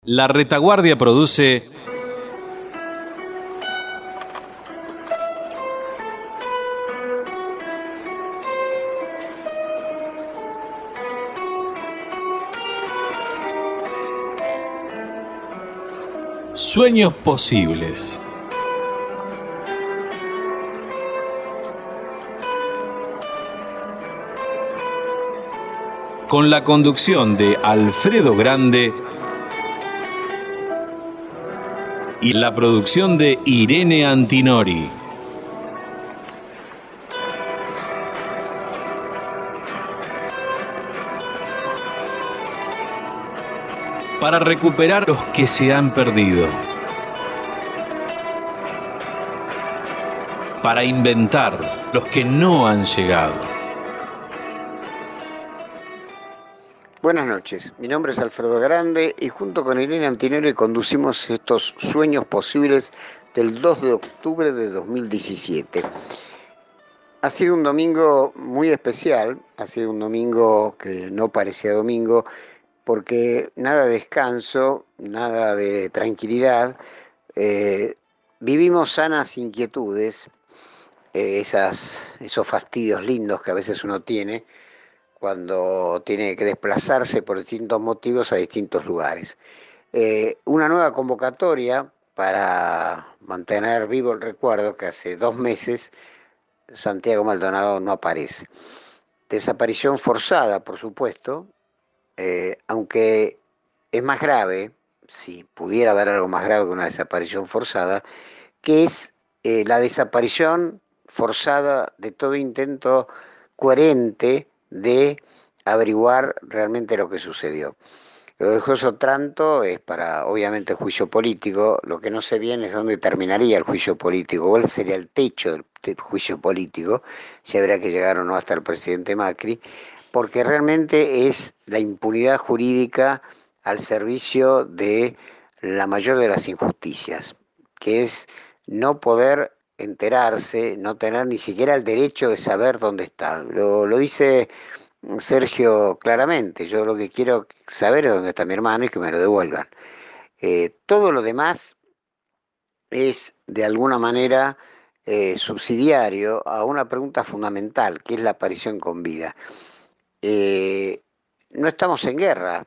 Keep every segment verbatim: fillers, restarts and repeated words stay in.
La Retaguardia produce Sueños Posibles. Con la conducción de Alfredo Grande y la producción de Irene Antinori. Para recuperar los que se han perdido. Para inventar los que no han llegado. Buenas noches, mi nombre es Alfredo Grande y junto con Irene Antinori conducimos estos Sueños Posibles del dos de octubre de dos mil diecisiete. Ha sido un domingo muy especial, ha sido un domingo que no parecía domingo porque nada de descanso, nada de tranquilidad, eh, vivimos sanas inquietudes, eh, esas, esos fastidios lindos que a veces uno tiene cuando tiene que desplazarse por distintos motivos a distintos lugares. Eh, una nueva convocatoria para mantener vivo el recuerdo que hace dos meses Santiago Maldonado no aparece. Desaparición forzada, por supuesto, eh, aunque es más grave, si pudiera haber algo más grave que una desaparición forzada, que es eh, la desaparición forzada de todo intento coherente de averiguar realmente lo que sucedió. Lo del juez Otranto es para, obviamente, el juicio político. Lo que no sé bien es dónde terminaría el juicio político, cuál sería el techo del, del juicio político, si habría que llegar o no hasta el presidente Macri, porque realmente es la impunidad jurídica al servicio de la mayor de las injusticias, que es no poder enterarse, no tener ni siquiera el derecho de saber dónde está. Lo, lo dice Sergio claramente: yo lo que quiero saber es dónde está mi hermano y que me lo devuelvan. Eh, todo lo demás es de alguna manera eh, subsidiario a una pregunta fundamental, que es la aparición con vida. Eh, no estamos en guerra,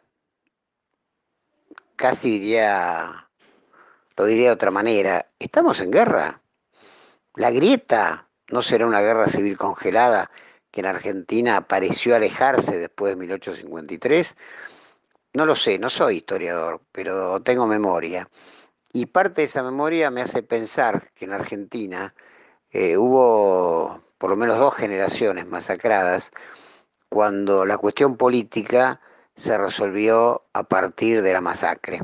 casi diría, lo diría de otra manera, ¿estamos en guerra? La grieta no será una guerra civil congelada que en Argentina pareció alejarse después de mil ochocientos cincuenta y tres. No lo sé, no soy historiador, pero tengo memoria. Y parte de esa memoria me hace pensar que en Argentina eh, hubo por lo menos dos generaciones masacradas cuando la cuestión política se resolvió a partir de la masacre.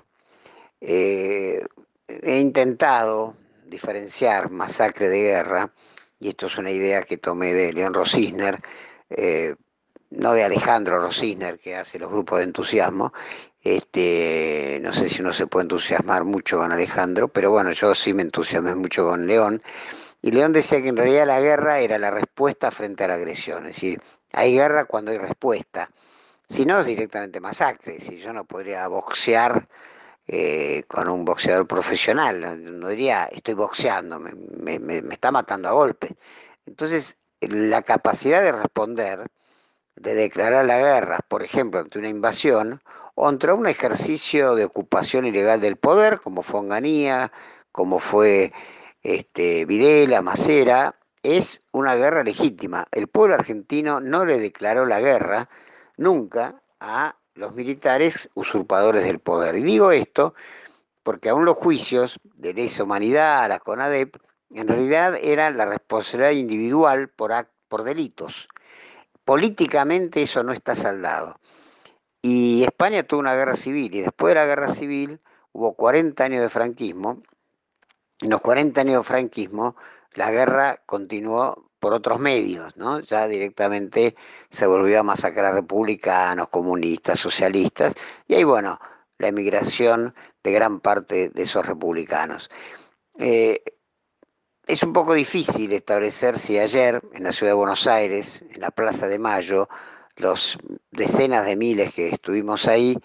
Eh, he intentado diferenciar masacre de guerra, y esto es una idea que tomé de León Rosisner, eh, no de Alejandro Rosisner, que hace los grupos de entusiasmo. Este, no sé si uno se puede entusiasmar mucho con Alejandro, pero bueno, yo sí me entusiasmé mucho con León. Y León decía que en realidad la guerra era la respuesta frente a la agresión, es decir, hay guerra cuando hay respuesta. Si no, es directamente masacre. Si yo no podría boxear eh, con un boxeador profesional, no, no diría estoy boxeando, me, me, me está matando a golpe. Entonces, la capacidad de responder, de declarar la guerra, por ejemplo, ante una invasión o ante un ejercicio de ocupación ilegal del poder, como fue Onganía, como fue este, Videla, Macera, es una guerra legítima. El pueblo argentino no le declaró la guerra nunca a los militares usurpadores del poder. Y digo esto porque aún los juicios de lesa humanidad a la CONADEP en realidad eran la responsabilidad individual por, por delitos. Políticamente eso no está saldado. Y España tuvo una guerra civil, y después de la guerra civil hubo cuarenta años de franquismo. En los cuarenta años de franquismo la guerra continuó por otros medios, ¿no? Ya directamente se volvió a masacrar republicanos, comunistas, socialistas, y ahí, bueno, la emigración de gran parte de esos republicanos. Eh, es un poco difícil establecer si ayer en la ciudad de Buenos Aires, en la Plaza de Mayo, los decenas de miles que estuvimos ahí,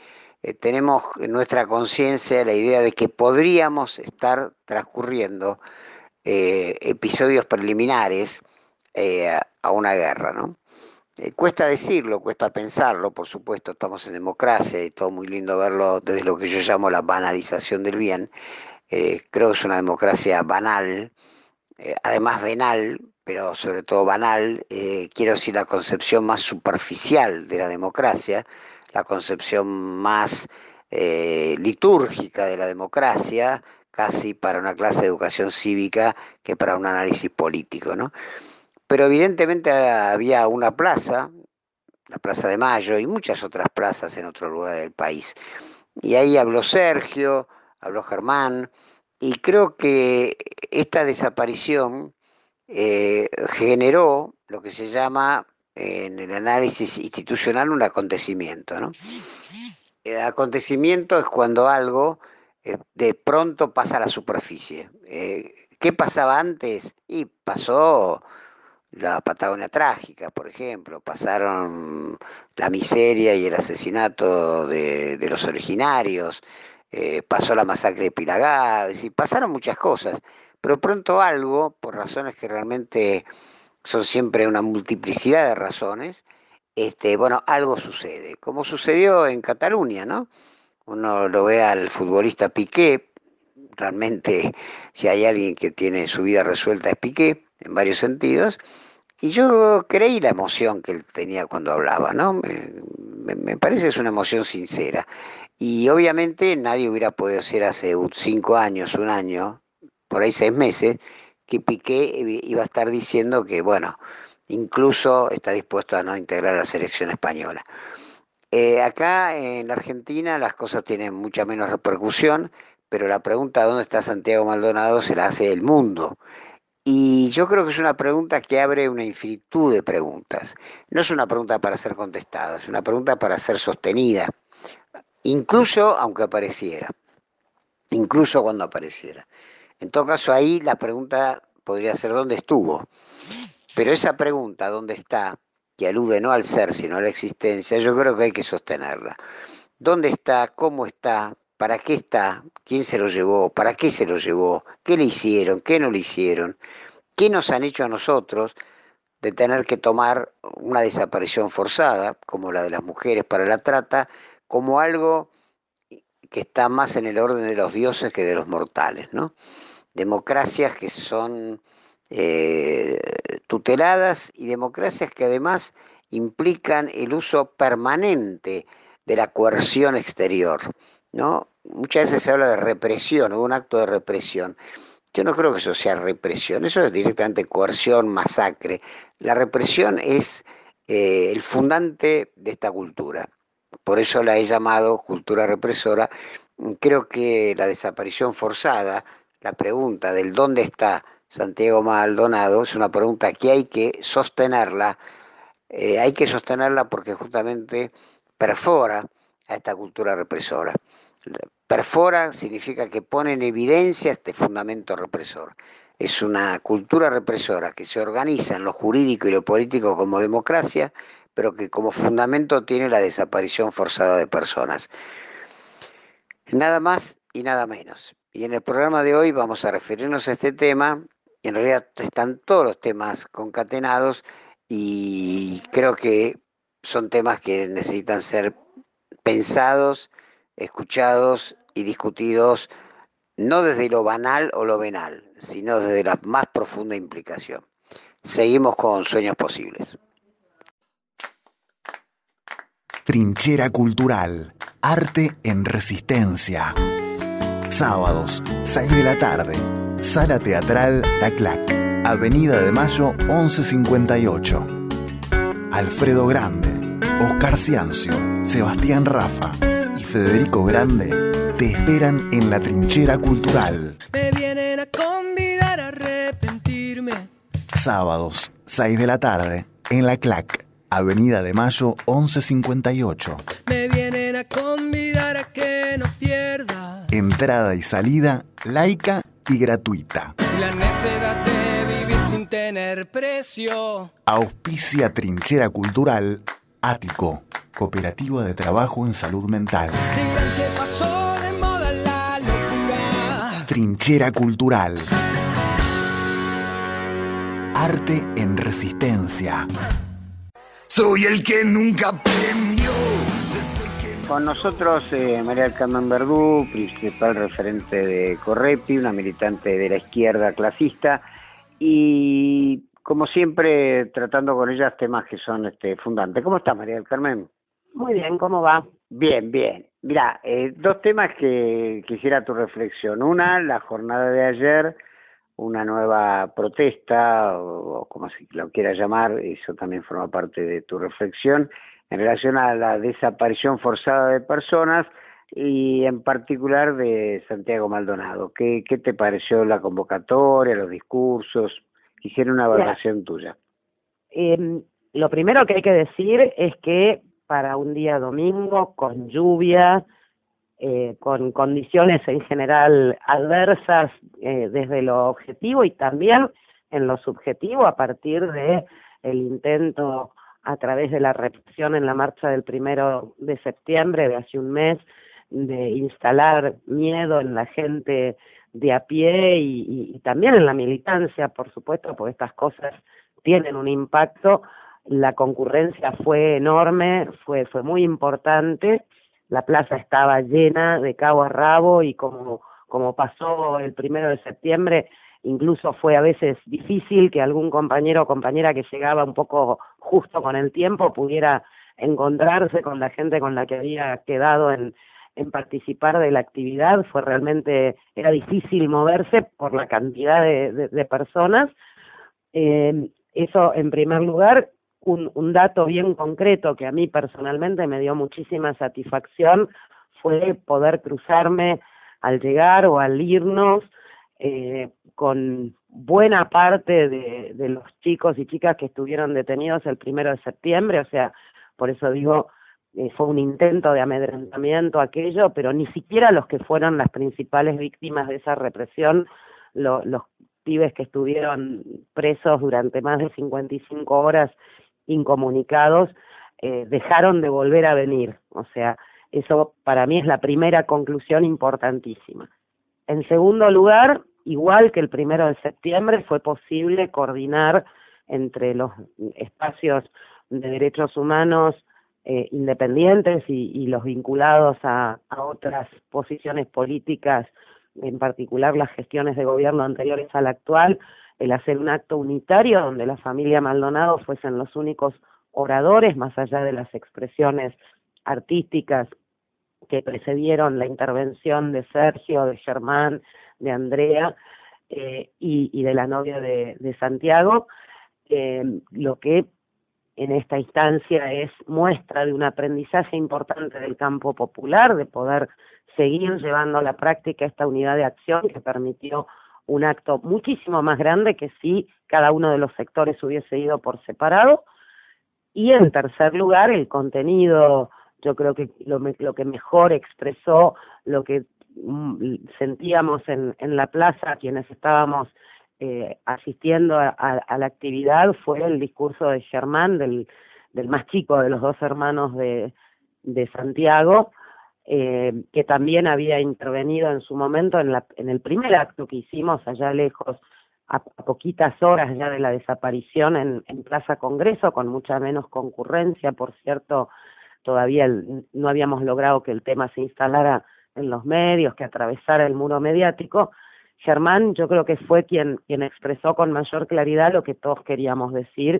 eh, tenemos en nuestra conciencia la idea de que podríamos estar transcurriendo eh, episodios preliminares eh, a, a una guerra, ¿no? Eh, cuesta decirlo, cuesta pensarlo, por supuesto, estamos en democracia y todo muy lindo verlo desde lo que yo llamo la banalización del bien. Eh, creo que es una democracia banal, eh, además venal, pero sobre todo banal. Eh, quiero decir la concepción más superficial de la democracia, la concepción más eh, litúrgica de la democracia, casi para una clase de educación cívica que para un análisis político, ¿no? Pero evidentemente había una plaza, la Plaza de Mayo, y muchas otras plazas en otro lugar del país. Y ahí habló Sergio, habló Germán, y creo que esta desaparición eh, generó lo que se llama eh, en el análisis institucional un acontecimiento, ¿no? El acontecimiento es cuando algo eh, de pronto pasa a la superficie. Eh, ¿qué pasaba antes? Y pasó la Patagonia Trágica, por ejemplo, pasaron la miseria y el asesinato de, de los originarios, eh, pasó la masacre de Pilagá, es decir, pasaron muchas cosas, pero pronto algo, por razones que realmente son siempre una multiplicidad de razones, este, bueno, algo sucede, como sucedió en Cataluña, ¿no? Uno lo ve al futbolista Piqué, realmente si hay alguien que tiene su vida resuelta es Piqué, en varios sentidos, y yo creí la emoción que él tenía cuando hablaba, ¿no? Me, me, me parece que es una emoción sincera. Y obviamente nadie hubiera podido ser hace cinco años, un año, por ahí seis meses, que Piqué iba a estar diciendo que, bueno, incluso está dispuesto a no integrar la selección española. Eh, acá en la Argentina las cosas tienen mucha menos repercusión, pero la pregunta ¿dónde está Santiago Maldonado? Se la hace el mundo. Y yo creo que es una pregunta que abre una infinitud de preguntas. No es una pregunta para ser contestada, es una pregunta para ser sostenida, incluso aunque apareciera, incluso cuando apareciera. En todo caso, ahí la pregunta podría ser ¿dónde estuvo? Pero esa pregunta, ¿dónde está?, que alude no al ser, sino a la existencia, yo creo que hay que sostenerla. ¿Dónde está? ¿Cómo está? ¿Para qué está? ¿Quién se lo llevó? ¿Para qué se lo llevó? ¿Qué le hicieron? ¿Qué no le hicieron? ¿Qué nos han hecho a nosotros de tener que tomar una desaparición forzada, como la de las mujeres para la trata, como algo que está más en el orden de los dioses que de los mortales, ¿no? Democracias que son eh, tuteladas y democracias que además implican el uso permanente de la coerción exterior, ¿no? Muchas veces se habla de represión, o un acto de represión. Yo no creo que eso sea represión, eso es directamente coerción, masacre. La represión es eh, el fundante de esta cultura. Por eso la he llamado cultura represora. Creo que la desaparición forzada, la pregunta del dónde está Santiago Maldonado, es una pregunta que hay que sostenerla. Eh, hay que sostenerla porque justamente perfora a esta cultura represora. Perfora significa que pone en evidencia este fundamento represor. Es una cultura represora que se organiza en lo jurídico y lo político como democracia, pero que como fundamento tiene la desaparición forzada de personas. Nada más y nada menos. Y en el programa de hoy vamos a referirnos a este tema, y en realidad están todos los temas concatenados, y creo que son temas que necesitan ser pensados, escuchados y discutidos no desde lo banal o lo venal, sino desde la más profunda implicación. Seguimos con Sueños Posibles. Trinchera Cultural, arte en resistencia. Sábados, seis de la tarde, Sala Teatral La Clac, Avenida de Mayo once cincuenta y ocho. Alfredo Grande, Oscar Ciancio, Sebastián Rafa y Federico Grande te esperan en la Trinchera Cultural. Me vienen a convidar a arrepentirme. Sábados, seis de la tarde, en La Clac, Avenida de Mayo once cincuenta y ocho. Me vienen a convidar a que no pierda. Entrada y salida laica y gratuita. La necedad de vivir sin tener precio. Auspicia Trinchera Cultural Ático, Cooperativa de Trabajo en Salud Mental. Dirán que pasó de moda la locura. Trinchera Cultural. Arte en Resistencia. Soy el que nunca premió. Con nosotros eh, María del Carmen Verdú, principal referente de Correpi, una militante de la izquierda clasista, y como siempre tratando con ellas temas que son este, fundantes. ¿Cómo está, María del Carmen? Muy bien, ¿cómo va? Bien, bien. Mirá, eh, dos temas que quisiera tu reflexión. Una, la jornada de ayer, una nueva protesta, o, o como se lo quiera llamar, eso también forma parte de tu reflexión, en relación a la desaparición forzada de personas y en particular de Santiago Maldonado. ¿Qué, qué te pareció la convocatoria, los discursos? Quisiera una evaluación tuya. Eh, lo primero que hay que decir es que para un día domingo, con lluvia, eh, con condiciones en general adversas eh, desde lo objetivo y también en lo subjetivo a partir de el intento a través de la represión en la marcha del primero de septiembre de hace un mes, de instalar miedo en la gente de a pie y, y, y también en la militancia, por supuesto, porque estas cosas tienen un impacto. La concurrencia fue enorme, fue, fue muy importante, la plaza estaba llena de cabo a rabo y como, como pasó el primero de septiembre, incluso fue a veces difícil que algún compañero o compañera que llegaba un poco justo con el tiempo pudiera encontrarse con la gente con la que había quedado en, en participar de la actividad. Fue realmente, era difícil moverse por la cantidad de, de, de personas. Eh, eso en primer lugar. Un, un dato bien concreto que a mí personalmente me dio muchísima satisfacción fue poder cruzarme al llegar o al irnos Eh, con buena parte de, de los chicos y chicas que estuvieron detenidos el primero de septiembre, o sea, por eso digo, eh, fue un intento de amedrentamiento aquello, pero ni siquiera los que fueron las principales víctimas de esa represión, lo, los pibes que estuvieron presos durante más de cincuenta y cinco horas incomunicados, eh, dejaron de volver a venir, o sea, eso para mí es la primera conclusión importantísima. En segundo lugar, igual que el primero de septiembre, fue posible coordinar entre los espacios de derechos humanos eh, independientes y, y los vinculados a, a otras posiciones políticas, en particular las gestiones de gobierno anteriores a la actual, el hacer un acto unitario donde la familia Maldonado fuesen los únicos oradores, más allá de las expresiones artísticas que precedieron la intervención de Sergio, de Germán, de Andrea eh, y, y de la novia de, de Santiago, eh, lo que en esta instancia es muestra de un aprendizaje importante del campo popular, de poder seguir llevando a la práctica esta unidad de acción que permitió un acto muchísimo más grande que si cada uno de los sectores hubiese ido por separado. Y en tercer lugar, el contenido. Yo creo que lo, lo que mejor expresó lo que mm, sentíamos en, en la plaza, quienes estábamos eh, asistiendo a, a, a la actividad, fue el discurso de Germán, del, del más chico de los dos hermanos de, de Santiago, eh, que también había intervenido en su momento en, la, en el primer acto que hicimos allá lejos, a, a poquitas horas ya de la desaparición en, en Plaza Congreso, con mucha menos concurrencia, por cierto. Todavía el, no habíamos logrado que el tema se instalara en los medios, que atravesara el muro mediático. Germán, yo creo que fue quien, quien expresó con mayor claridad lo que todos queríamos decir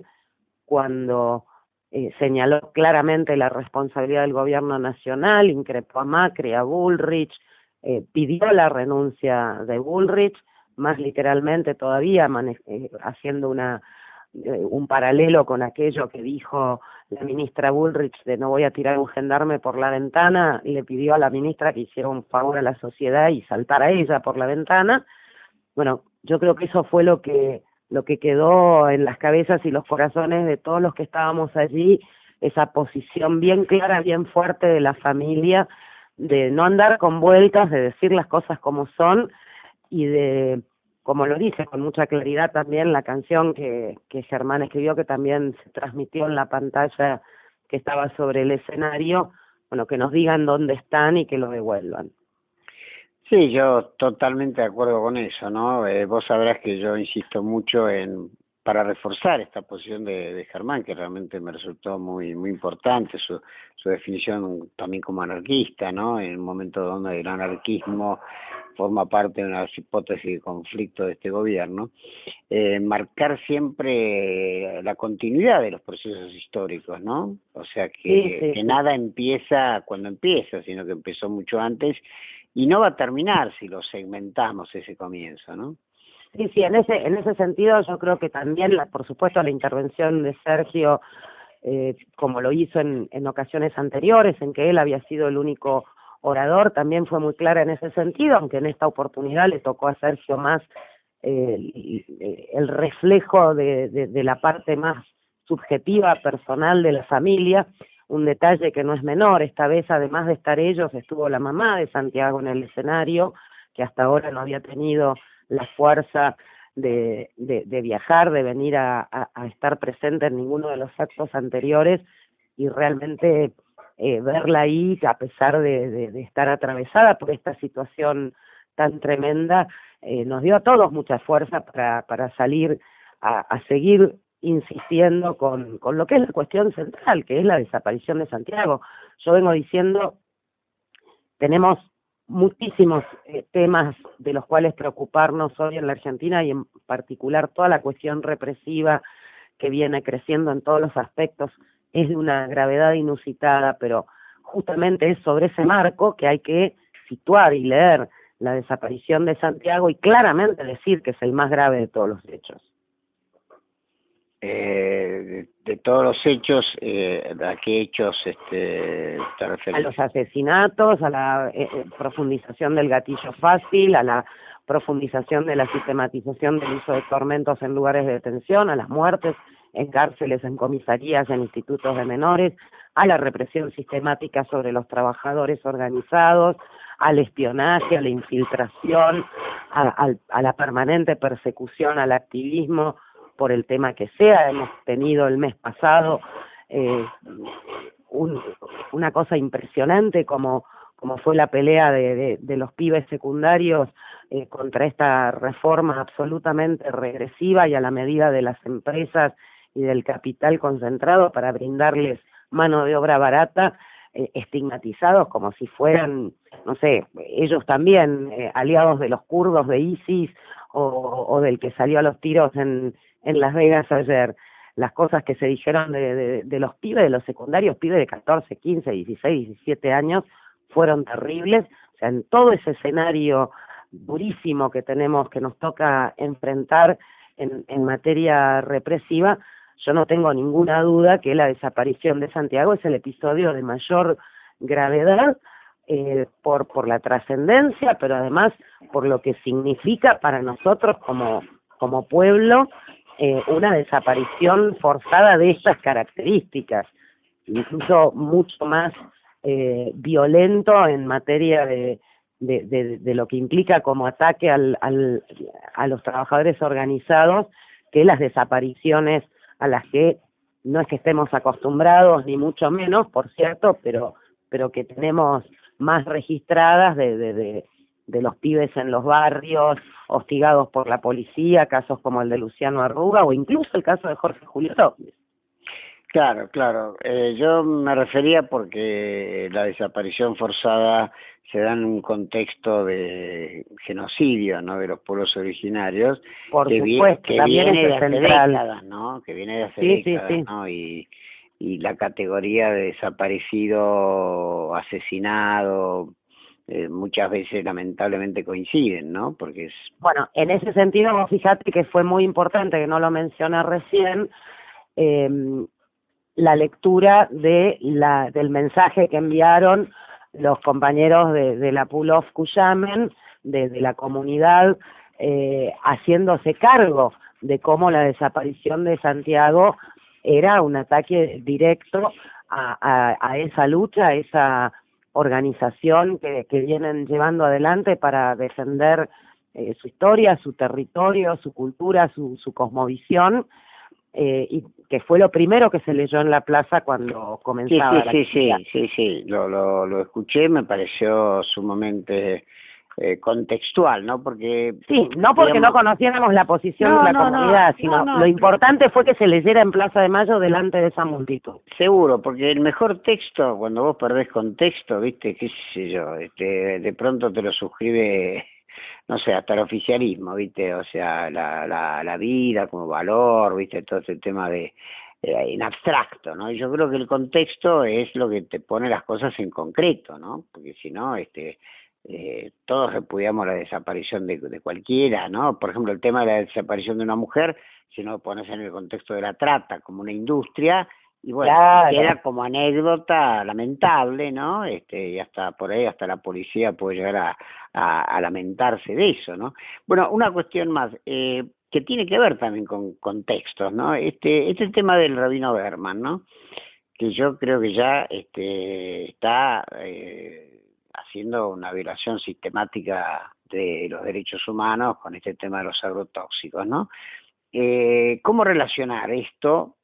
cuando eh, señaló claramente la responsabilidad del gobierno nacional, increpó a Macri, a Bullrich, eh, pidió la renuncia de Bullrich, más literalmente todavía eh, haciendo una un paralelo con aquello que dijo la ministra Bullrich de no voy a tirar un gendarme por la ventana, y le pidió a la ministra que hiciera un favor a la sociedad y saltara ella por la ventana. Bueno, yo creo que eso fue lo que lo que quedó en las cabezas y los corazones de todos los que estábamos allí, esa posición bien clara, bien fuerte de la familia, de no andar con vueltas, de decir las cosas como son y de, como lo dice con mucha claridad también la canción que, que Germán escribió, que también se transmitió en la pantalla que estaba sobre el escenario, bueno, que nos digan dónde están y que lo devuelvan. Sí, yo totalmente de acuerdo con eso, ¿no? Eh, vos sabrás que yo insisto mucho en para reforzar esta posición de, de Germán, que realmente me resultó muy muy importante, su, su definición también como anarquista, ¿no? En un momento donde el anarquismo forma parte de una hipótesis de conflicto de este gobierno, eh, marcar siempre la continuidad de los procesos históricos, ¿no? O sea, que, sí, sí, que sí. nada empieza cuando empieza, sino que empezó mucho antes y no va a terminar si lo segmentamos ese comienzo, ¿no? Sí, sí, en ese en ese sentido yo creo que también, la, por supuesto, la intervención de Sergio, eh, como lo hizo en, en ocasiones anteriores, en que él había sido el único orador, también fue muy clara en ese sentido, aunque en esta oportunidad le tocó a Sergio más eh, el reflejo de, de, de la parte más subjetiva, personal de la familia, un detalle que no es menor. Esta vez, además de estar ellos, estuvo la mamá de Santiago en el escenario, que hasta ahora no había tenido la fuerza de, de, de viajar, de venir a, a, a estar presente en ninguno de los actos anteriores, y realmente eh, verla ahí, a pesar de, de, de estar atravesada por esta situación tan tremenda, eh, nos dio a todos mucha fuerza para, para salir a, a seguir insistiendo con, con lo que es la cuestión central, que es la desaparición de Santiago. Yo vengo diciendo, tenemos muchísimos eh, temas de los cuales preocuparnos hoy en la Argentina, y en particular toda la cuestión represiva que viene creciendo en todos los aspectos es de una gravedad inusitada, pero justamente es sobre ese marco que hay que situar y leer la desaparición de Santiago y claramente decir que es el más grave de todos los hechos. Eh, de, de todos los hechos, eh, ¿a qué hechos este, te refieres? A los asesinatos, a la eh, eh, profundización del gatillo fácil, a la profundización de la sistematización del uso de tormentos en lugares de detención, a las muertes en cárceles, en comisarías, en institutos de menores, a la represión sistemática sobre los trabajadores organizados, al espionaje, a la infiltración, a, a, a la permanente persecución al activismo por el tema que sea. Hemos tenido el mes pasado eh, un, una cosa impresionante como, como fue la pelea de, de, de los pibes secundarios eh, contra esta reforma absolutamente regresiva y a la medida de las empresas y del capital concentrado para brindarles mano de obra barata, eh, estigmatizados como si fueran, no sé, ellos también eh, aliados de los kurdos de ISIS o, o del que salió a los tiros en, en Las Vegas ayer. Las cosas que se dijeron de, de, de los pibes, de los secundarios, pibes de catorce, quince, dieciséis, diecisiete años, fueron terribles. O sea, en todo ese escenario durísimo que tenemos, que nos toca enfrentar en, en materia represiva, yo no tengo ninguna duda que la desaparición de Santiago es el episodio de mayor gravedad, eh, por, por la trascendencia, pero además por lo que significa para nosotros como, como pueblo, eh, una desaparición forzada de estas características, incluso mucho más eh, violento en materia de, de, de, de lo que implica como ataque al, al, a los trabajadores organizados, que las desapariciones a las que no es que estemos acostumbrados, ni mucho menos, por cierto, pero pero que tenemos más registradas de, de, de, de los pibes en los barrios, hostigados por la policía, casos como el de Luciano Arruga, o incluso el caso de Jorge Julio López. Claro, claro. Eh, yo me refería porque la desaparición forzada se da en un contexto de genocidio, ¿no?, de los pueblos originarios. Por que supuesto, vi, que también viene es de hace central. décadas, ¿no? Que viene de hace sí, décadas, sí, sí. ¿no? Y, y la categoría de desaparecido, asesinado, eh, muchas veces lamentablemente coinciden, ¿no? Porque es... Bueno, en ese sentido, vos fíjate que fue muy importante, que no lo mencioné recién, eh, la lectura de la del mensaje que enviaron los compañeros de, de la Pull of Cuyamen, de, de la comunidad, eh, haciéndose cargo de cómo la desaparición de Santiago era un ataque directo a, a, a esa lucha, a esa organización que, que vienen llevando adelante para defender eh, su historia, su territorio, su cultura, su, su cosmovisión. eh, y que fue lo primero que se leyó en la plaza cuando Sí, comenzaba sí, la sí, actividad. sí, sí, sí, lo, lo, lo escuché, me pareció sumamente eh, contextual, ¿no? Porque, Sí, no porque no digamos, conociéramos la posición no, de la no, no, comunidad, no, sino no, lo importante fue que se leyera en Plaza de Mayo delante de esa multitud. seguro, porque el mejor texto, cuando vos perdés contexto, viste, qué sé yo, este, de pronto te lo suscribe, no sé, hasta el oficialismo, viste, o sea, la, la, la vida como valor, viste, todo ese tema de eh, en abstracto, ¿no? Y yo creo que el contexto es lo que te pone las cosas en concreto, ¿no? Porque si no, este, eh, todos repudiamos la desaparición de, de cualquiera, ¿no? Por ejemplo, el tema de la desaparición de una mujer, si no lo pones en el contexto de la trata como una industria, y bueno, Claro. queda como anécdota lamentable, ¿no? Este, y hasta por ahí, hasta la policía puede llegar a, a, a lamentarse de eso, ¿no? Bueno, una cuestión más, eh, que tiene que ver también con contextos, ¿no? Este, este tema del Rabino Berman, ¿no? Que yo creo que ya este, está eh, haciendo una violación sistemática de los derechos humanos con este tema de los agrotóxicos, ¿no? Eh, ¿Cómo relacionar esto,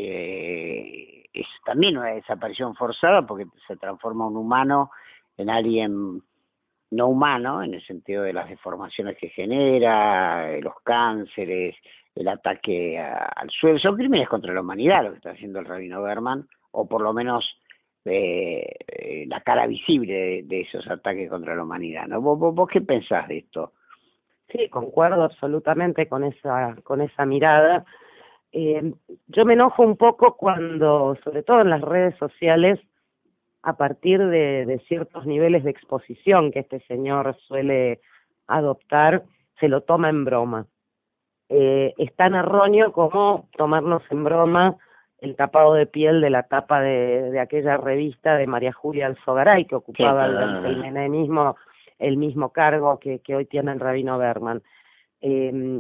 que es también una desaparición forzada porque se transforma un humano en alguien no humano, en el sentido de las deformaciones que genera, eh, los cánceres, el ataque a- al suelo? Son crímenes contra la humanidad lo que está haciendo el Rabino Berman, o por lo menos eh, eh, la cara visible de, de esos ataques contra la humanidad, ¿no? ¿Vos, vos, vos qué pensás de esto? Sí, concuerdo absolutamente con esa, con esa mirada. Eh, yo me enojo un poco cuando, sobre todo en las redes sociales, a partir de, de ciertos niveles de exposición que este señor suele adoptar, se lo toma en broma. Eh, es tan erróneo como tomarnos en broma el tapado de piel de la tapa de, de aquella revista de María Julia Alzogaray, que ocupaba Sí, durante claro. el menemismo el mismo cargo que, que hoy tiene el Rabino Berman. Eh,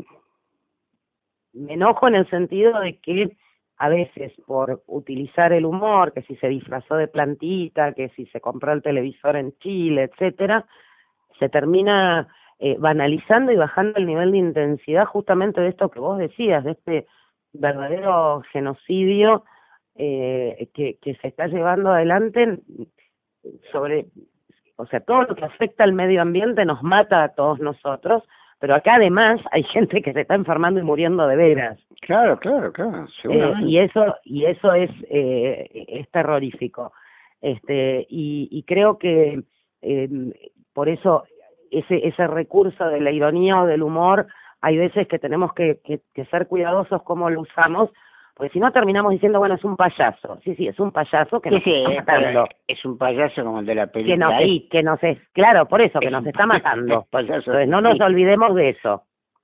me enojo en el sentido de que a veces por utilizar el humor, que si se disfrazó de plantita, que si se compró el televisor en Chile, etcétera, se termina eh, banalizando y bajando el nivel de intensidad justamente de esto que vos decías, de este verdadero genocidio eh, que, que se está llevando adelante sobre, o sea, todo lo que afecta al medio ambiente nos mata a todos nosotros, pero acá además hay gente que se está enfermando y muriendo de veras. Claro, claro, claro, Eh, seguramente. y eso y eso es eh, es terrorífico. Este y, y creo que eh, por eso ese ese recurso de la ironía o del humor hay veces que tenemos que, que, que ser cuidadosos cómo lo usamos, porque si no terminamos diciendo, bueno, es un payaso. Sí, sí, es un payaso que Sí, nos sí, está eh, matando. pero es un payaso como el de la Que película nos, ahí. que nos es, claro, por eso, que Es nos un está matando. payaso. Entonces no nos Sí. olvidemos de eso.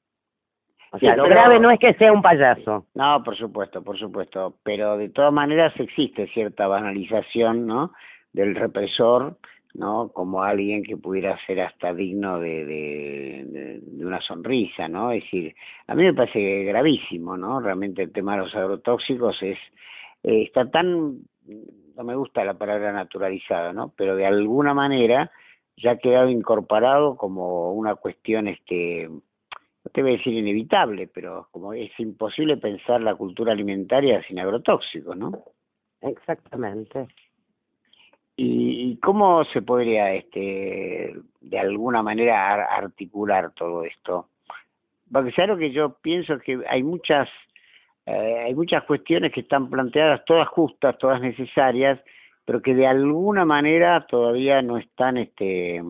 O Sí, sea, lo pero- grave no es que sea un payaso. No, por supuesto, por supuesto, pero de todas maneras existe cierta banalización, ¿no? Del represor, ¿no? Como alguien que pudiera ser hasta digno de, de, de- de una sonrisa, ¿no? Es decir, a mí me parece gravísimo, ¿no? Realmente el tema de los agrotóxicos es eh, está tan, no me gusta la palabra naturalizada, ¿no? Pero de alguna manera ya ha quedado incorporado como una cuestión, este no te voy a decir inevitable, pero como es imposible pensar la cultura alimentaria sin agrotóxicos, ¿no? Exactamente. ¿Y, y cómo se podría, este, de alguna manera, ar- articular todo esto? Porque claro que yo pienso que hay muchas, eh, hay muchas cuestiones que están planteadas, todas justas, todas necesarias, pero que de alguna manera todavía no están, este,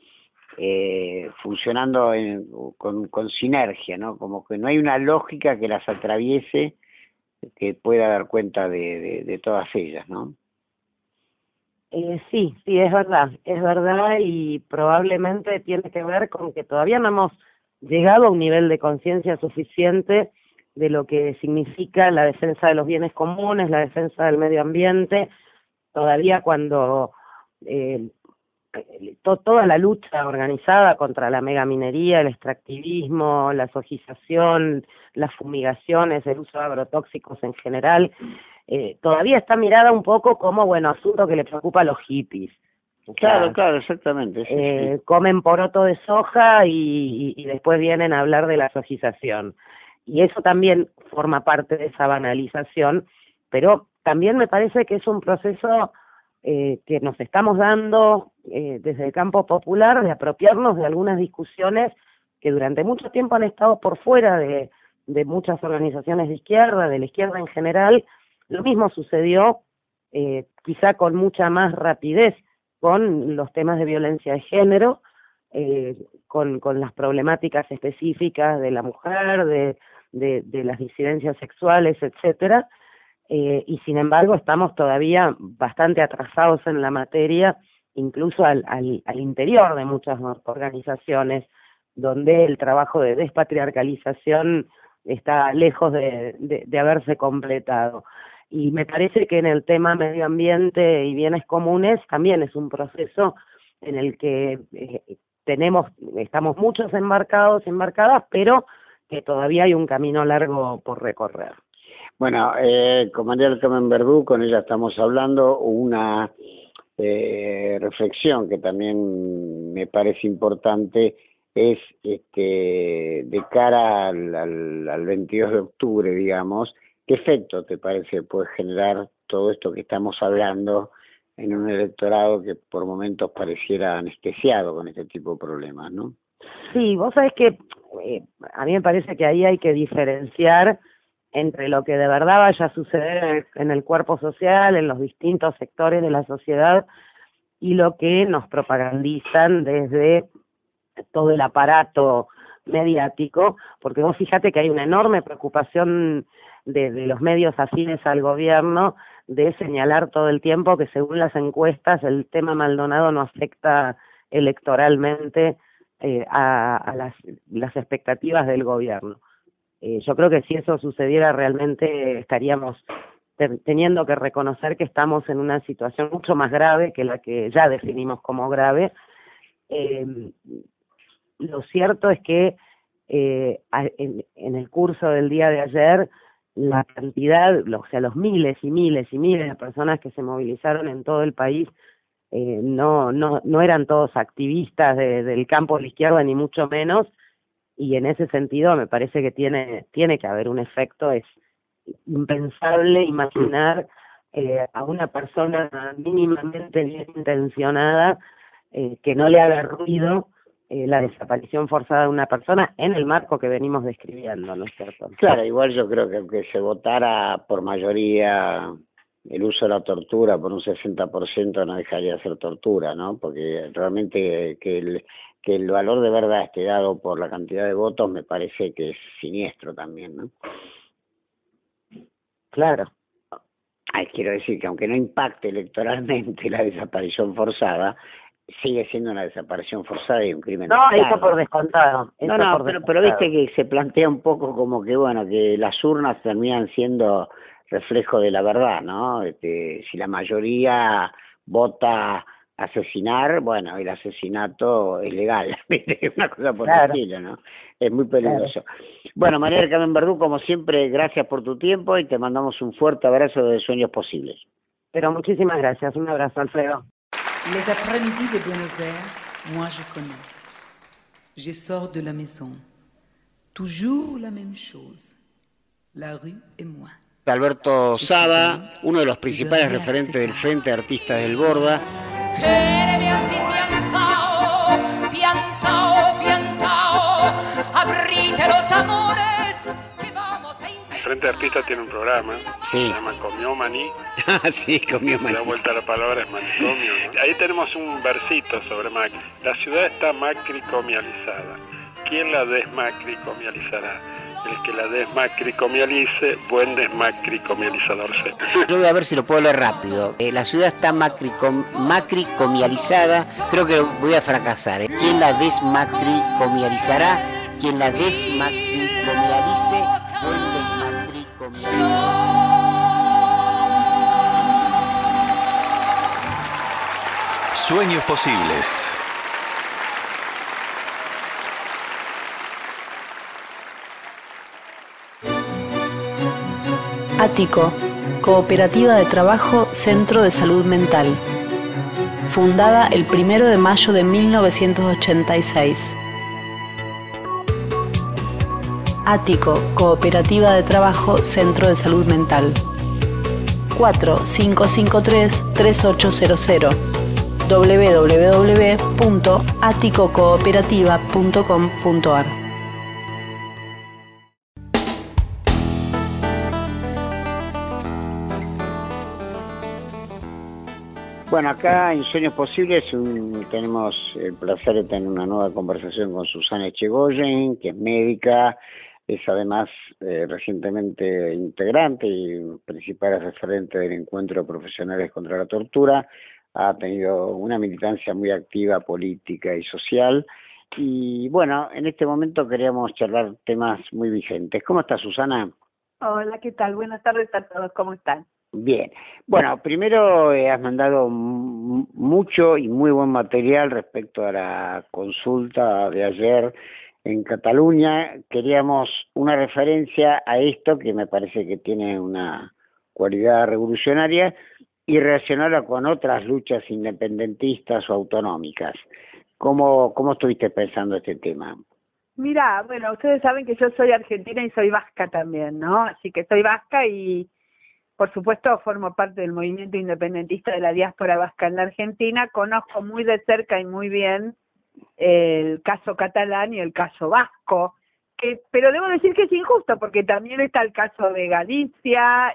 eh, funcionando en- con, con sinergia, ¿no? Como que no hay una lógica que las atraviese que pueda dar cuenta de, de, de todas ellas, ¿no? Eh, sí, sí, es verdad, es verdad y probablemente tiene que ver con que todavía no hemos llegado a un nivel de conciencia suficiente de lo que significa la defensa de los bienes comunes, la defensa del medio ambiente. Todavía cuando eh, to, toda la lucha organizada contra la megaminería, el extractivismo, la sojización, las fumigaciones, el uso de agrotóxicos en general, eh, todavía está mirada un poco como, bueno, asunto que le preocupa a los hippies. O Claro, sea, claro, exactamente. Sí, eh, sí. comen poroto de soja y, y, y después vienen a hablar de la sojización. y eso también forma parte de esa banalización, pero también me parece que es un proceso eh, que nos estamos dando eh, desde el campo popular de apropiarnos de algunas discusiones que durante mucho tiempo han estado por fuera de, de muchas organizaciones de izquierda, de la izquierda en general. Lo mismo sucedió eh, quizá con mucha más rapidez con los temas de violencia de género, eh, con, con las problemáticas específicas de la mujer, de, de, de las disidencias sexuales, etcétera, eh, y sin embargo estamos todavía bastante atrasados en la materia, incluso al, al, al interior de muchas organizaciones, donde el trabajo de despatriarcalización está lejos de, de, de haberse completado. Y me parece que en el tema medio ambiente y bienes comunes también es un proceso en el que eh, tenemos, estamos muchos embarcados, embarcadas, pero que todavía hay un camino largo por recorrer. Bueno, eh, con María del Carmen Verdú, con ella estamos hablando, una eh, reflexión que también me parece importante es este, de cara al, al, al veintidós de octubre, digamos, ¿qué efecto te parece puede generar todo esto que estamos hablando en un electorado que por momentos pareciera anestesiado con este tipo de problemas, ¿no? Sí, vos sabés que eh, a mí me parece que ahí hay que diferenciar entre lo que de verdad vaya a suceder en el, en el cuerpo social, en los distintos sectores de la sociedad, y lo que nos propagandizan desde todo el aparato mediático, porque vos fíjate que hay una enorme preocupación de, de los medios afines al gobierno de señalar todo el tiempo que según las encuestas el tema Maldonado no afecta electoralmente eh, a, a las, las expectativas del gobierno. Eh, yo creo que si eso sucediera realmente estaríamos te, teniendo que reconocer que estamos en una situación mucho más grave que la que ya definimos como grave. Eh, lo cierto es que eh, en, en el curso del día de ayer la cantidad, o sea, los miles y miles y miles de personas que se movilizaron en todo el país eh, no, no, no eran todos activistas de, del campo de la izquierda, ni mucho menos, y en ese sentido me parece que tiene, tiene que haber un efecto. Es impensable imaginar eh, a una persona mínimamente bien intencionada eh, que no le haga ruido Eh, la desaparición forzada de una persona en el marco que venimos describiendo, ¿no es cierto? Claro, igual yo creo que aunque se votara por mayoría el uso de la tortura por un sesenta por ciento no dejaría de ser tortura, ¿no? Porque realmente que el, que el valor de verdad esté dado por la cantidad de votos me parece que es siniestro también, ¿no? Claro. Ay, quiero decir que aunque no impacte electoralmente la desaparición forzada, sigue siendo una desaparición forzada y un crimen. No, eso por descontado. Eso no, no, por pero, descontado. pero viste que se plantea un poco como que, bueno, que las urnas terminan siendo reflejo de la verdad, ¿no? Este, si la mayoría vota asesinar, bueno, el asesinato es legal, ¿viste? Una cosa por Claro. el estilo, ¿no? Es muy peligroso. Claro. Bueno, María del Carmen Verdú, como siempre, gracias por tu tiempo y te mandamos un fuerte abrazo de Sueños Posibles. Pero muchísimas gracias. Un abrazo, Alfredo. Les après-midi de Buenos Aires, moi je connais. Je sors de la maison. Toujours la même chose. La rue et moi. Alberto Saba, uno de los principales referentes del Frente de Artistas del Borda. Quédeme así piantao, piantao, piantao, abrite los amores. El Frente de Artistas tiene un programa, sí. Se llama Comió Maní. Ah, sí, Comió Maní. Da vuelta a la palabra es manicomio, ¿no? Ahí tenemos un versito sobre Macri. La ciudad está macricomializada. ¿Quién la desmacricomializará? El que la desmacricomialice, buen desmacricomializador sea. Yo voy a ver si lo puedo leer rápido. Eh, la ciudad está macricom macricomializada. Creo que voy a fracasar. ¿eh? ¿Quién la desmacricomializará? Quien la desmacricomialice, buen desmacricomializador. Sueños Posibles. Ático, Cooperativa de Trabajo Centro de Salud Mental. Fundada el primero de mayo de mil novecientos ochenta y seis. Ático, Cooperativa de Trabajo, Centro de Salud Mental. cuatro cinco cinco tres, tres ocho cero cero doble u doble u doble u punto ático cooperativa punto com punto a r. Bueno, acá en Sueños Posibles un, tenemos el placer de tener una nueva conversación con Susana Echegoyen, que es médica, es además eh, recientemente integrante y principal referente del Encuentro de Profesionales contra la Tortura, ha tenido una militancia muy activa política y social, y bueno, en este momento queríamos charlar temas muy vigentes. ¿Cómo está, Susana? Hola, ¿qué tal? Buenas tardes a todos, ¿cómo están? Bien, bueno, primero eh, has mandado m- mucho y muy buen material respecto a la consulta de ayer en Cataluña. Queríamos una referencia a esto que me parece que tiene una cualidad revolucionaria y relacionarla con otras luchas independentistas o autonómicas. ¿Cómo, cómo estuviste pensando este tema? Mira, bueno, ustedes saben que yo soy argentina y soy vasca también, ¿no? Así que soy vasca y por supuesto formo parte del movimiento independentista de la diáspora vasca en la Argentina. Conozco muy de cerca y muy bien el caso catalán y el caso vasco, que pero debo decir que es injusto porque también está el caso de Galicia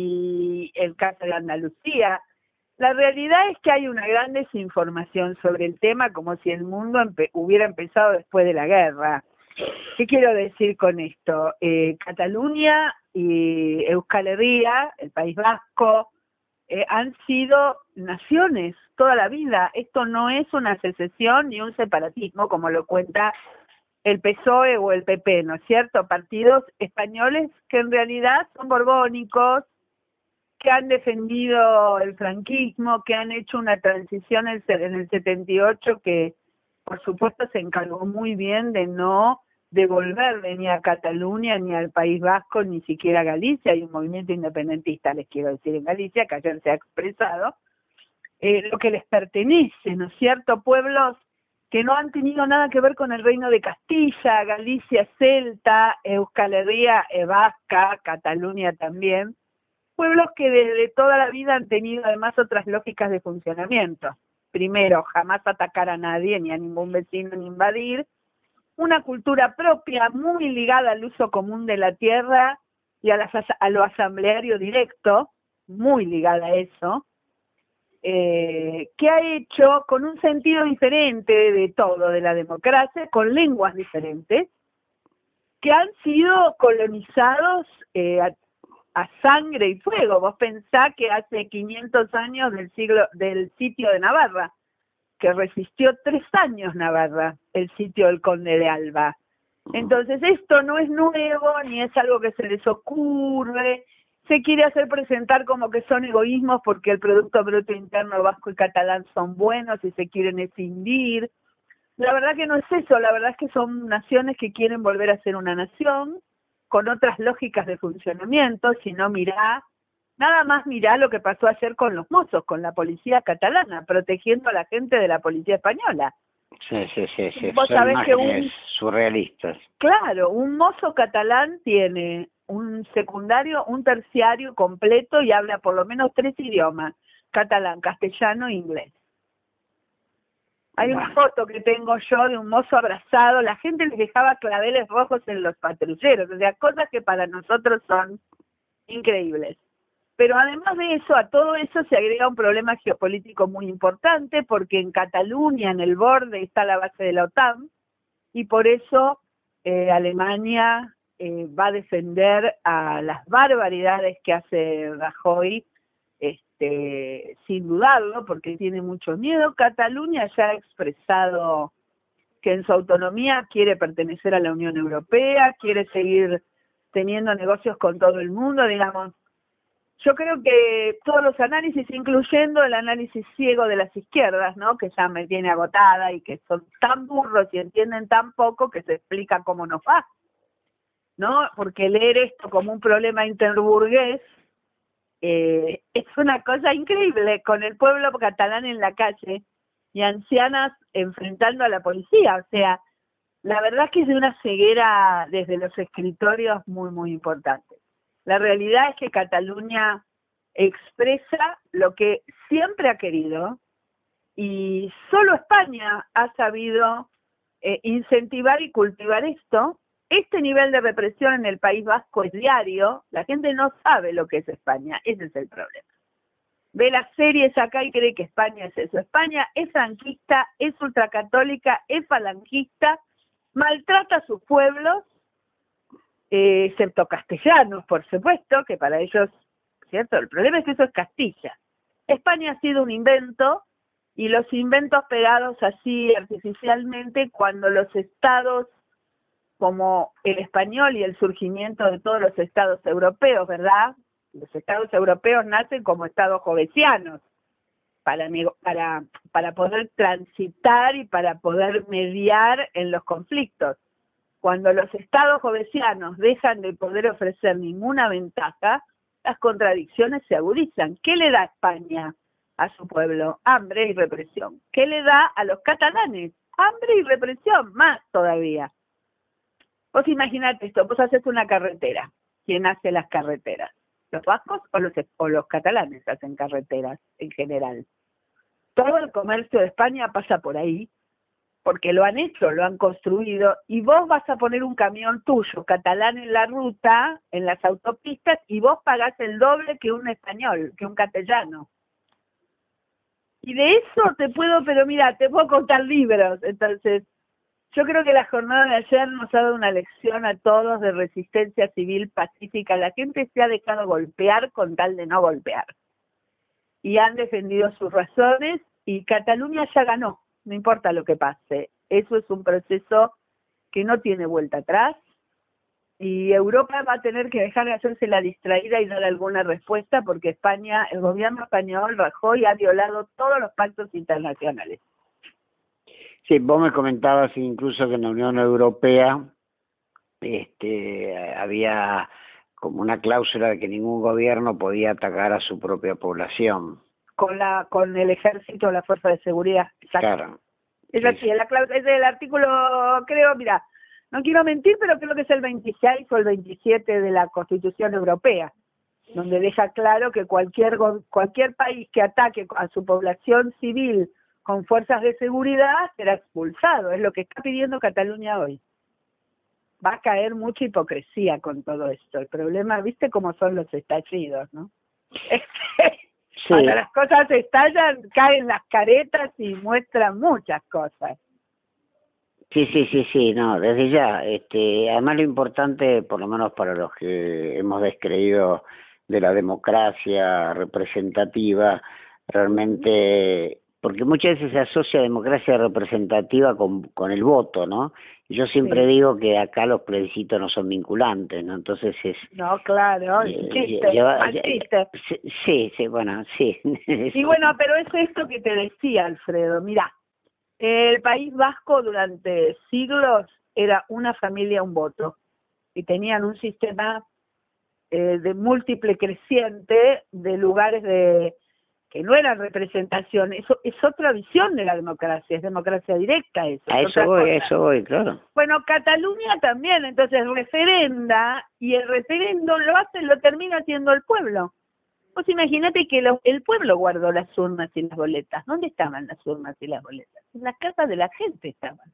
y el caso de Andalucía. La realidad es que hay una gran desinformación sobre el tema, como si el mundo empe- hubiera empezado después de la guerra. ¿Qué quiero decir con esto? Eh, Cataluña y Euskal Herria, el País Vasco, eh, han sido naciones toda la vida. Esto no es una secesión ni un separatismo, como lo cuenta el P S O E o el P P, ¿no es cierto? Partidos españoles que en realidad son borbónicos, que han defendido el franquismo, que han hecho una transición en el setenta y ocho que, por supuesto, se encargó muy bien de no devolverle ni a Cataluña, ni al País Vasco, ni siquiera a Galicia. Hay un movimiento independentista, les quiero decir, en Galicia, que ayer se ha expresado, eh, lo que les pertenece, ¿no es cierto? Pueblos que no han tenido nada que ver con el Reino de Castilla, Galicia, celta, Euskal Herria, eh, vasca, Cataluña también, pueblos que desde toda la vida han tenido además otras lógicas de funcionamiento. Primero, jamás atacar a nadie, ni a ningún vecino, ni invadir. Una cultura propia, muy ligada al uso común de la tierra y a, las, a lo asambleario directo, muy ligada a eso, eh, que ha hecho con un sentido diferente de todo, de la democracia, con lenguas diferentes, que han sido colonizados eh, a, a sangre y fuego. Vos pensá que hace quinientos años del siglo del sitio de Navarra, que resistió tres años Navarra, el sitio del Conde de Alba. Entonces esto no es nuevo, ni es algo que se les ocurre, se quiere hacer presentar como que son egoísmos porque el Producto Bruto Interno vasco y catalán son buenos y se quieren escindir. La verdad que no es eso, la verdad es que son naciones que quieren volver a ser una nación, con otras lógicas de funcionamiento. Si no, mirá, nada más mirá lo que pasó ayer con los mozos, con la policía catalana, protegiendo a la gente de la policía española. Sí, sí, sí, sí. Vos son sabés que imágenes un, surrealistas. Claro, un mozo catalán tiene un secundario, un terciario completo y habla por lo menos tres idiomas, catalán, castellano e inglés. Hay una foto que tengo yo de un mozo abrazado, la gente les dejaba claveles rojos en los patrulleros, o sea, cosas que para nosotros son increíbles. Pero además de eso, a todo eso se agrega un problema geopolítico muy importante, porque en Cataluña, en el borde, está la base de la OTAN, y por eso eh, Alemania eh, va a defender a las barbaridades que hace Rajoy, este, sin dudarlo, porque tiene mucho miedo. Cataluña ya ha expresado que en su autonomía quiere pertenecer a la Unión Europea, quiere seguir teniendo negocios con todo el mundo, digamos. Yo creo que todos los análisis, incluyendo el análisis ciego de las izquierdas, ¿no?, que ya me tiene agotada y que son tan burros y entienden tan poco que se explica cómo nos va, ¿no? Porque leer esto como un problema interburgués eh, es una cosa increíble, con el pueblo catalán en la calle y ancianas enfrentando a la policía. O sea, la verdad que es de una ceguera desde los escritorios muy, muy importante. La realidad es que Cataluña expresa lo que siempre ha querido y solo España ha sabido eh, incentivar y cultivar esto. Este nivel de represión en el País Vasco es diario, la gente no sabe lo que es España, ese es el problema. Ve las series acá y cree que España es eso. España es franquista, es ultracatólica, es falangista, maltrata a sus pueblos, eh, excepto castellanos, por supuesto, que para ellos, ¿cierto? El problema es que eso es Castilla. España ha sido un invento, y los inventos pegados así artificialmente cuando los estados, como el español y el surgimiento de todos los estados europeos, ¿verdad? Los estados europeos nacen como estados jovesianos, para, para, para poder transitar y para poder mediar en los conflictos. Cuando los estados jovesianos dejan de poder ofrecer ninguna ventaja, las contradicciones se agudizan. ¿Qué le da España a su pueblo? Hambre y represión. ¿Qué le da a los catalanes? Hambre y represión, más todavía. Vos imaginate esto, vos haces una carretera. ¿Quién hace las carreteras? ¿Los vascos o los, o los catalanes hacen carreteras en general? Todo el comercio de España pasa por ahí, porque lo han hecho, lo han construido, y vos vas a poner un camión tuyo, catalán, en la ruta, en las autopistas, y vos pagás el doble que un español, que un castellano. Y de eso te puedo, pero mira, te puedo contar libros. Entonces, yo creo que la jornada de ayer nos ha dado una lección a todos de resistencia civil pacífica. La gente se ha dejado golpear con tal de no golpear. Y han defendido sus razones, y Cataluña ya ganó, no importa lo que pase. Eso es un proceso que no tiene vuelta atrás, y Europa va a tener que dejar de hacerse la distraída y dar alguna respuesta, porque España, el gobierno español, Rajoy, ha violado todos los pactos internacionales. Sí, vos me comentabas incluso que en la Unión Europea este, había como una cláusula de que ningún gobierno podía atacar a su propia población. Con la con el ejército o la fuerza de seguridad. Exacto. Claro. Es así, la cláusula, es del artículo, creo, mira, no quiero mentir, pero creo que es el veintiséis o el veintisiete de la Constitución Europea, donde deja claro que cualquier cualquier país que ataque a su población civil con fuerzas de seguridad será expulsado. Es lo que está pidiendo Cataluña hoy. Va a caer mucha hipocresía con todo esto. El problema, ¿viste cómo son los estallidos, no? Sí. Cuando las cosas estallan, caen las caretas y muestran muchas cosas. Sí, sí, sí, sí, no, desde ya. Este, además lo importante, por lo menos para los que hemos descreído de la democracia representativa, realmente, porque muchas veces se asocia democracia representativa con, con el voto, ¿no? Y yo siempre sí. digo que acá los plebiscitos no son vinculantes, ¿no? Entonces es... No, claro, eh, chiste, lleva, mal chiste. Sí, sí, bueno, sí. Y bueno, pero es esto que te decía, Alfredo, mirá. El País Vasco durante siglos era una familia, un voto, y tenían un sistema eh, de múltiple creciente de lugares de que no eran representación. Eso es otra visión de la democracia, es democracia directa. Eso, a eso voy, a eso voy, claro. Bueno, Cataluña también, entonces referenda, y el referéndum lo hace, lo termina haciendo el pueblo. Pues imagínate que lo, el pueblo guardó las urnas y las boletas. ¿Dónde estaban las urnas y las boletas? En las casas de la gente estaban.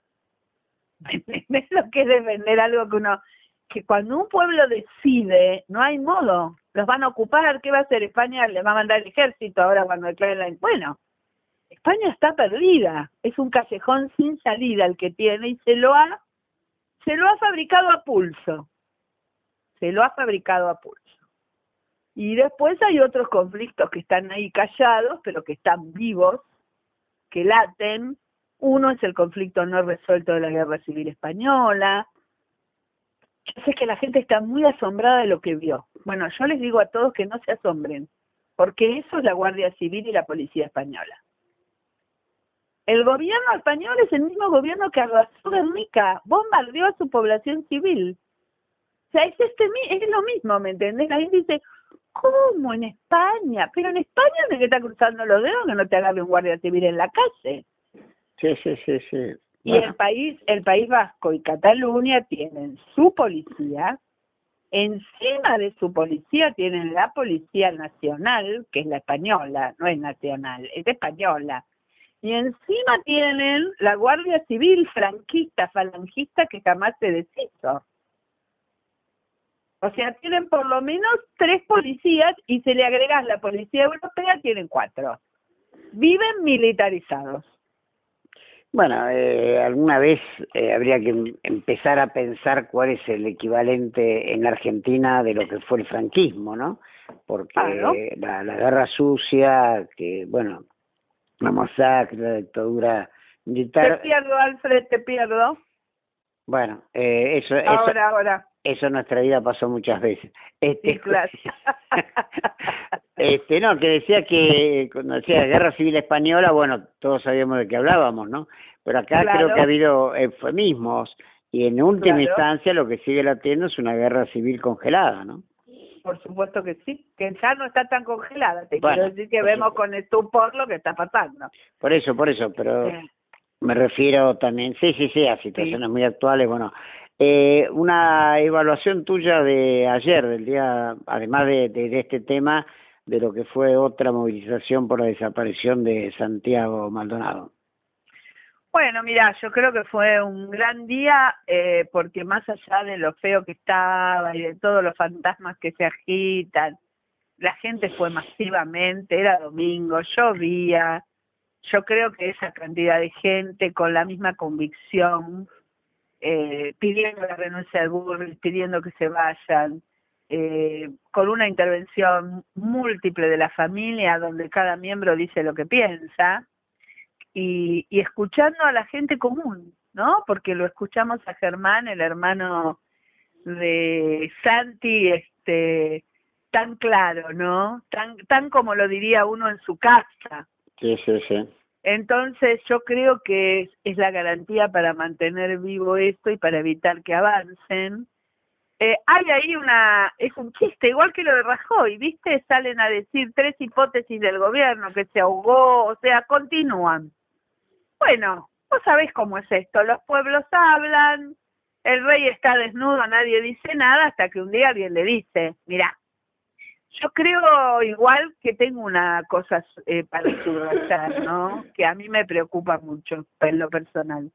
¿Ves lo que es defender algo que uno... que cuando un pueblo decide, no hay modo. Los van a ocupar. ¿Qué va a hacer? España le va a mandar el ejército ahora cuando declaren la... Bueno, España está perdida. Es un callejón sin salida el que tiene, y se lo ha, se lo ha fabricado a pulso. Se lo ha fabricado a pulso. Y después hay otros conflictos que están ahí callados, pero que están vivos, que laten. Uno es el conflicto no resuelto de la Guerra Civil Española. Yo sé que la gente está muy asombrada de lo que vio. Bueno, yo les digo a todos que no se asombren, porque eso es la Guardia Civil y la Policía Española. El gobierno español es el mismo gobierno que arrasó Guernica, bombardeó a su población civil. O sea, es, este, es lo mismo, ¿me entendés? La gente dice... ¿Cómo en España? Pero en España no es que está cruzando los dedos que no te agarre un guardia civil en la calle. Sí, sí, sí, sí. Y Bueno. el país, el País Vasco y Cataluña tienen su policía, encima de su policía tienen la Policía Nacional, que es la española, no es nacional, es española. Y encima tienen la Guardia Civil franquista, falangista, que jamás se deshizo. O sea, tienen por lo menos tres policías y si le agregas la Policía Europea, tienen cuatro. Viven militarizados. Bueno, eh, alguna vez eh, habría que em- empezar a pensar cuál es el equivalente en la Argentina de lo que fue el franquismo, ¿no? Porque Claro. la, la guerra sucia, que, bueno, la masacre, la dictadura Te militar, pierdo, Alfred, te pierdo. bueno, eh, eso, eso, Ahora, ahora. eso en nuestra vida pasó muchas veces. Este, Sí, claro. Este, no, que decía que cuando decía Guerra Civil Española, bueno, todos sabíamos de qué hablábamos, ¿no? Pero acá Claro. creo que ha habido eufemismos y en última Claro. instancia lo que sigue latiendo es una guerra civil congelada, ¿no? Por supuesto que sí, que ya no está tan congelada. Te Bueno, quiero decir que por vemos supuesto. con estupor lo que está pasando. Por eso, por eso, pero Eh, me refiero también, sí, sí, sí, a situaciones muy actuales, bueno. Eh, una evaluación tuya de ayer, del día, además de, de, de este tema, de lo que fue otra movilización por la desaparición de Santiago Maldonado. Bueno, mira, yo creo que fue un gran día eh, porque más allá de lo feo que estaba y de todos los fantasmas que se agitan, la gente fue masivamente, era domingo, llovía. Yo creo que esa cantidad de gente con la misma convicción, eh, pidiendo la renuncia al Bullrich, pidiendo que se vayan, eh, con una intervención múltiple de la familia donde cada miembro dice lo que piensa, y, y escuchando a la gente común, ¿no? Porque lo escuchamos a Germán, el hermano de Santi, este, tan claro, ¿no? Tan, tan como lo diría uno en su casa. Sí, sí, sí. Entonces yo creo que es, es la garantía para mantener vivo esto y para evitar que avancen. Eh, hay ahí una, es un chiste, igual que lo de Rajoy, ¿viste? Salen a decir tres hipótesis del gobierno, que se ahogó, o sea, continúan. Bueno, vos sabés cómo es esto, los pueblos hablan, el rey está desnudo, nadie dice nada, hasta que un día alguien le dice, mirá, yo creo igual que tengo una cosa eh, para subrayar, ¿no? Que a mí me preocupa mucho en lo personal.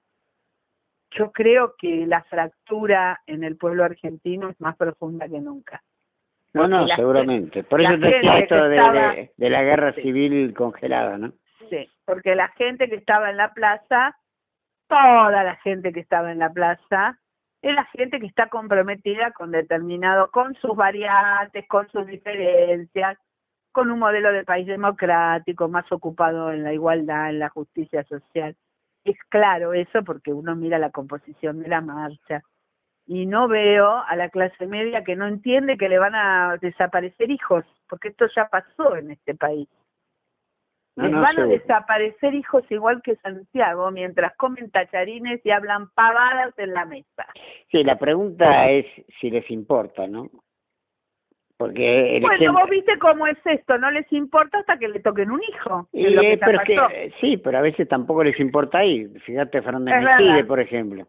Yo creo que la fractura en el pueblo argentino es más profunda que nunca. No, no, La- seguramente. Por la eso te decía gente esto que de, estaba- de, de la guerra Sí. civil congelada, ¿no? Sí, porque la gente que estaba en la plaza, toda la gente que estaba en la plaza, es la gente que está comprometida con determinado, con sus variantes, con sus diferencias, con un modelo de país democrático, más ocupado en la igualdad, en la justicia social. Es claro eso porque uno mira la composición de la marcha. Y no veo a la clase media que no entiende que le van a desaparecer hijos, porque esto ya pasó en este país. No, Les no, van a seguro. desaparecer hijos igual que Santiago mientras comen tallarines y hablan pavadas en la mesa. Sí, la pregunta es si les importa, ¿no? Porque el Bueno, ejemplo... vos viste cómo es esto, no les importa hasta que le toquen un hijo. que Y, es lo que eh, ya pero es pasó. que, sí, pero a veces tampoco les importa ahí. Fíjate Fernández Es Mejide, verdad. por ejemplo.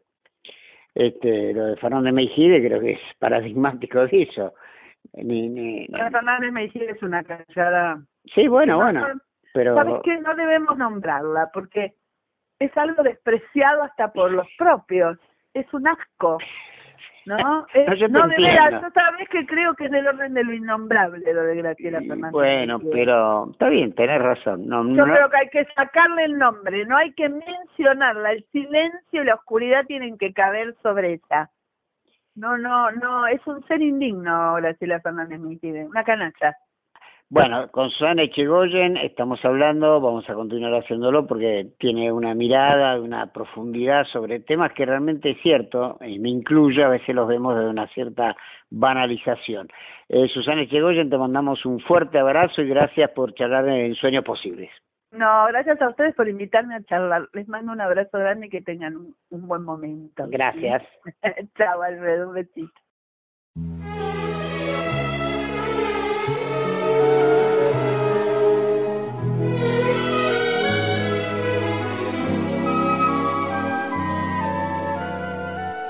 Este, lo de Fernández Mejide creo que es paradigmático de eso. Ni, ni, Pero Fernández Mejide es una callada. Sí, bueno, No, bueno, no, pero... ¿Sabes qué? No debemos nombrarla porque es algo despreciado hasta por los propios. Es un asco, ¿no? Es, No, yo te no de veras, entiendo. yo sabés que creo que es del orden de lo innombrable lo de Graciela Fernández. Bueno, Mejide. pero está bien, tenés razón. No, Yo no, creo que hay que sacarle el nombre, no hay que mencionarla. El silencio y la oscuridad tienen que caber sobre ella. No, no, no, es un ser indigno, Graciela Fernández Mejide, una canalla. Bueno, con Susana Echegoyen estamos hablando, vamos a continuar haciéndolo porque tiene una mirada, una profundidad sobre temas que realmente es cierto, y me incluyo, a veces los vemos de una cierta banalización. Eh, Susana Echegoyen, te mandamos un fuerte abrazo y gracias por charlar en Sueños Posibles. No, gracias a ustedes por invitarme a charlar. Les mando un abrazo grande y que tengan un, un buen momento. Gracias. Chao, Alfredo, un besito.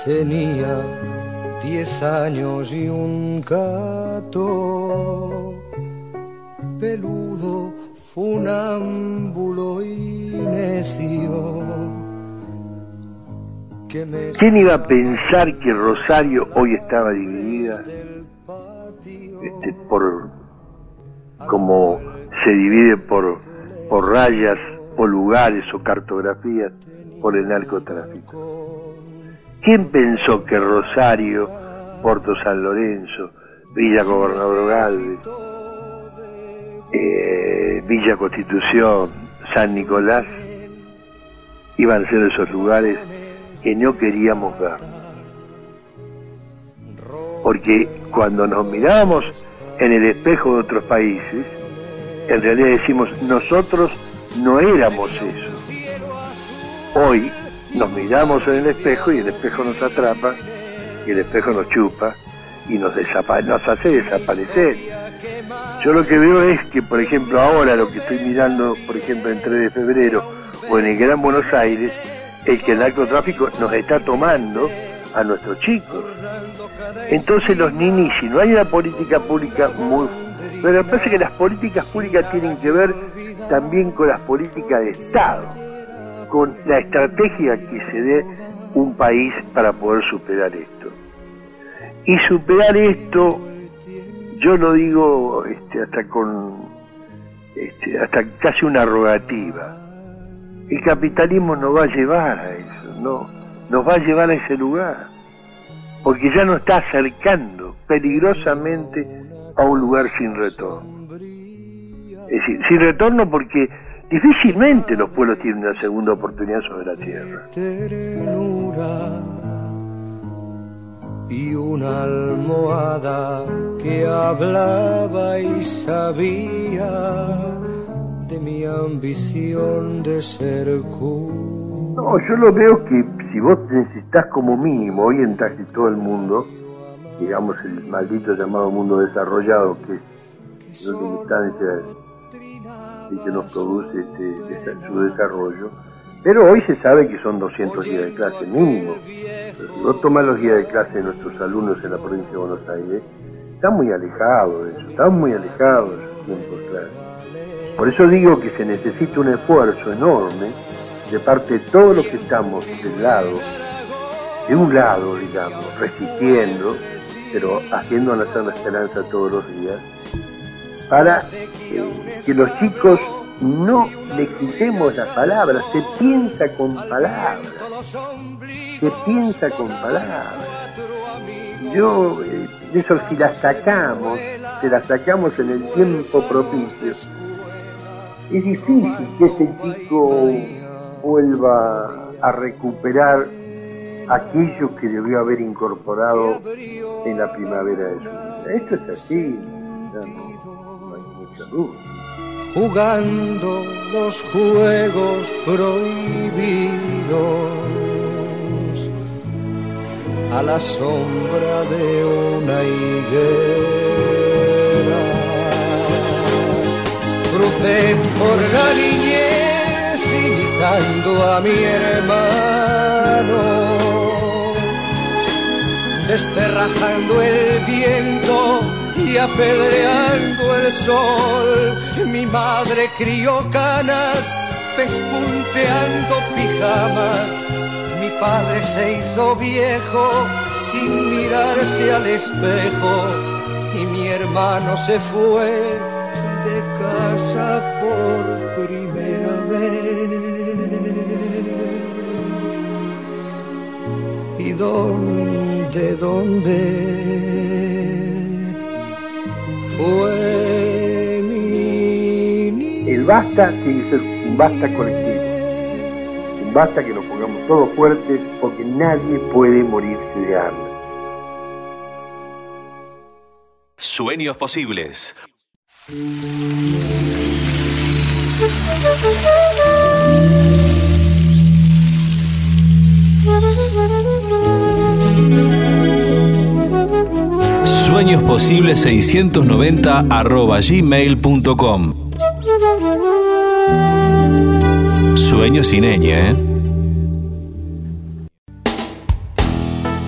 tenía diez años y un gato peludo, funámbulo y necio. ¿Quién iba a pensar que Rosario hoy estaba dividida este, por como se divide por, por rayas o lugares o cartografías por el narcotráfico? ¿Quién pensó que Rosario, Puerto San Lorenzo, Villa Gobernador Galvez, eh, Villa Constitución, San Nicolás iban a ser esos lugares que no queríamos ver? Porque cuando nos mirábamos en el espejo de otros países, en realidad decimos, nosotros no éramos eso. Hoy nos miramos en el espejo y el espejo nos atrapa, y el espejo nos chupa y nos, desapa- nos hace desaparecer. Yo lo que veo es que, por ejemplo, ahora lo que estoy mirando, por ejemplo, en tres de febrero o en el Gran Buenos Aires, es que el narcotráfico nos está tomando a nuestros chicos. Entonces los ninis, si no hay una política pública muy... Pero me parece que las políticas públicas tienen que ver también con las políticas de Estado, con la estrategia que se dé un país para poder superar esto. Y superar esto, yo lo digo este, hasta con este, hasta casi una rogativa. El capitalismo nos va a llevar a eso, no, nos va a llevar a ese lugar, porque ya nos está acercando peligrosamente a un lugar sin retorno. Es decir, sin retorno porque difícilmente los pueblos tienen una segunda oportunidad sobre la tierra. Y una almohada que hablaba y sabía de mi ambición de ser cool. No, yo lo veo que si vos necesitas como mínimo, hoy en casi todo el mundo, digamos el maldito llamado mundo desarrollado, que es la instancia y que nos produce este, este, su desarrollo, pero hoy se sabe que son doscientos días de clase mínimo. Pero si vos tomás los días de clase de nuestros alumnos en la provincia de Buenos Aires, están muy alejados de eso, están muy alejados de esos tiempos de clase. Por eso digo que se necesita un esfuerzo enorme de parte de todos los que estamos del lado, de un lado, digamos, resistiendo, pero haciendo nacer la esperanza todos los días, para eh, que los chicos no le quitemos las palabras. Se piensa con palabras, se piensa con palabras. Yo, eh, eso si las sacamos, si las sacamos en el tiempo propicio, es difícil que ese chico vuelva a recuperar aquello que debió haber incorporado en la primavera de su vida. Esto es así, no, no hay mucha duda. Jugando los juegos prohibidos a la sombra de una higuera. Crucé por la niñez imitando a mi hermano, desterrajando el viento y apedreando el sol. Mi madre crió canas, pespunteando pijamas. Mi padre se hizo viejo sin mirarse al espejo. Y mi hermano se fue de casa por primera vez. ¿Y dónde, dónde fue mi niña? El basta tiene que ser un basta colectivo, un basta que nos pongamos todos fuertes, porque nadie puede morirse de hambre. Sueños posibles. Sueños posibles seiscientos noventa arroba gmail punto com. Sueños sin ñ, ¿eh?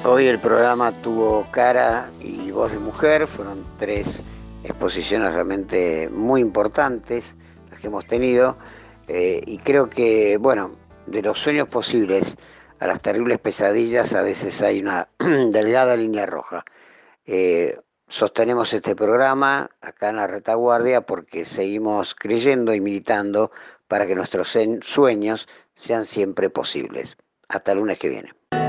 Hoy el programa tuvo cara y voz de mujer, fueron tres exposiciones realmente muy importantes las que hemos tenido, eh, y creo que, bueno, de los sueños posibles a las terribles pesadillas a veces hay una delgada línea roja. Eh, sostenemos este programa acá en la retaguardia porque seguimos creyendo y militando para que nuestros sueños sean siempre posibles. Hasta el lunes que viene.